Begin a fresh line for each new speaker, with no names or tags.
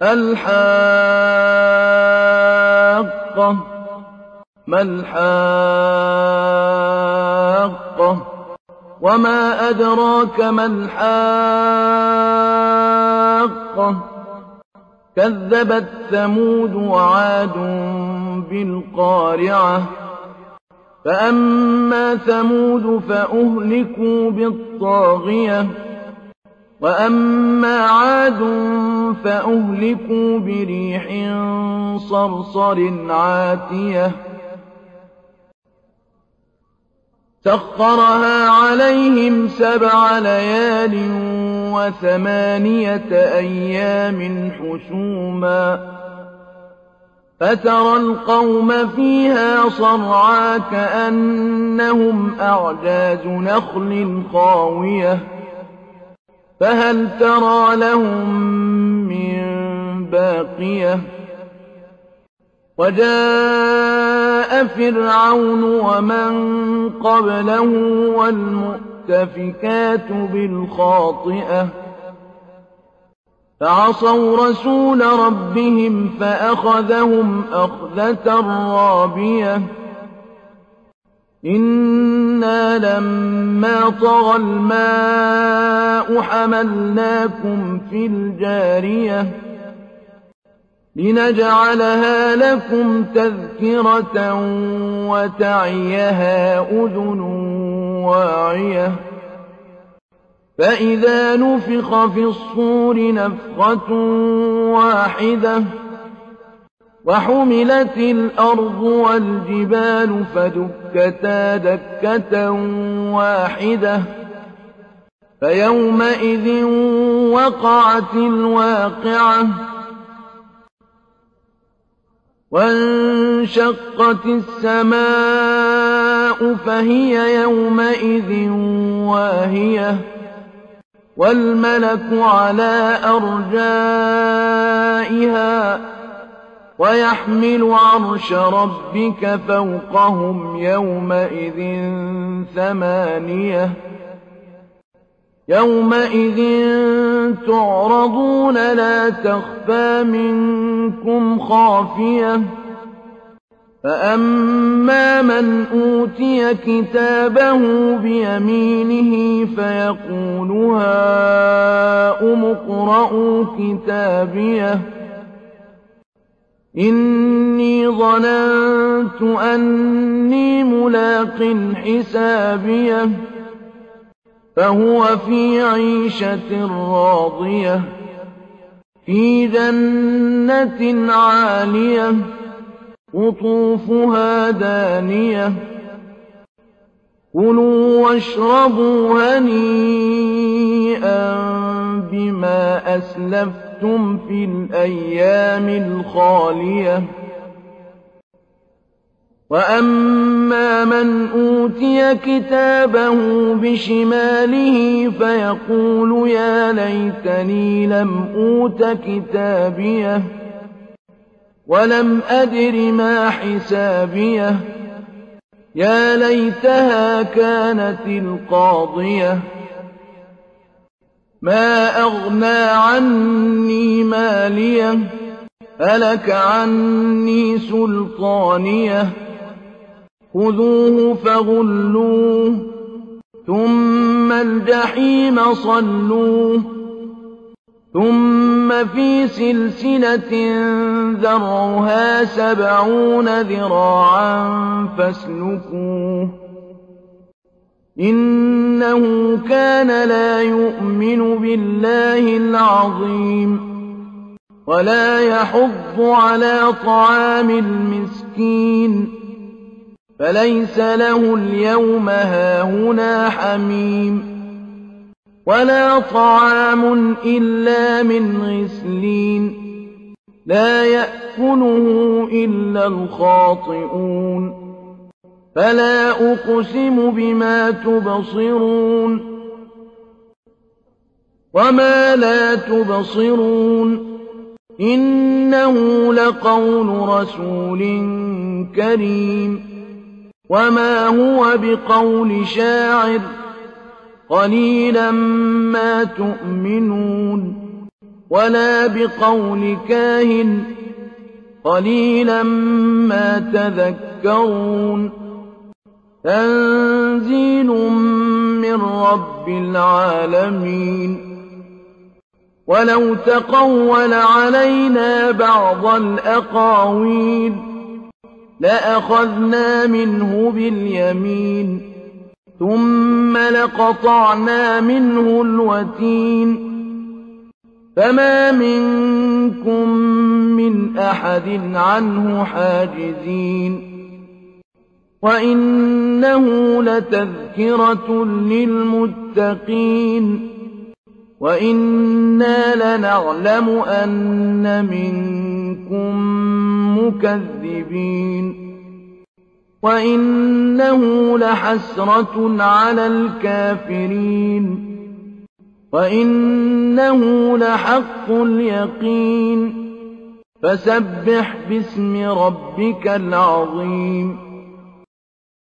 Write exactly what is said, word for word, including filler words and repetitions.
الحاقة ما الحاقة وما أدراك ما الحاقة كذبت ثمود وعاد بالقارعة فأما ثمود فأهلكوا بالطاغية وأما عاد فأهلكوا بريح صرصر عاتية سخرها عليهم سبع ليال وثمانية أيام حسوما فترى القوم فيها صرعى كأنهم أعجاز نخل خاوية فهل ترى لهم من باقية وجاء فرعون ومن قبله والمؤتفكات بالخاطئة فعصوا رسول ربهم فأخذهم أخذة رابية إنا لما طغى الماء حملناكم في الجارية لنجعلها لكم تذكرة وتعيها أذن واعية فإذا نفخ في الصور نفخة واحدة وحملت الأرض والجبال فدكتا دكة واحدة فيومئذ وقعت الواقعة وانشقت السماء فهي يومئذ واهية والملك على أرجائها ويحمل عرش ربك فوقهم يومئذ ثمانية يومئذ تعرضون لا تخفى منكم خافية فأما من أوتي كتابه بيمينه فيقول هاؤم اقرءوا كتابيه إني ظننت أني ملاق حسابيه فهو في عيشة راضية في جنة عالية قطوفها دانية كلوا واشربوا هنيئا بما أسلفتم في الأيام الخالية وأما من أوتي كتابه بشماله فيقول يا ليتني لم أوت كتابيه ولم أدر ما حسابيه يا ليتها كانت القاضية ما أغنى عني ماليه هلك عني سلطانيه خذوه فغلوه ثم الجحيم صلوه ثم في سلسلة ذرعها سبعون ذراعا فاسلكوه إنه كان لا يؤمن بالله العظيم ولا يحض على طعام المسكين فليس له اليوم هاهنا حميم ولا طعام إلا من غسلين لا يأكله إلا الخاطئون فلا أقسم بما تبصرون وما لا تبصرون إنه لقول رسول كريم وما هو بقول شاعر قليلا ما تؤمنون ولا بقول كاهن قليلا ما تذكرون تنزيل من رب العالمين ولو تقول علينا بعض الأقاويل لأخذنا منه باليمين ثم لقطعنا منه الوتين فما منكم من أحد عنه حاجزين وإنه لتذكرة للمتقين وإنا لنعلم أن منكم مكذبين وإنه لحسرة على الكافرين وإنه لحق اليقين فسبح باسم ربك العظيم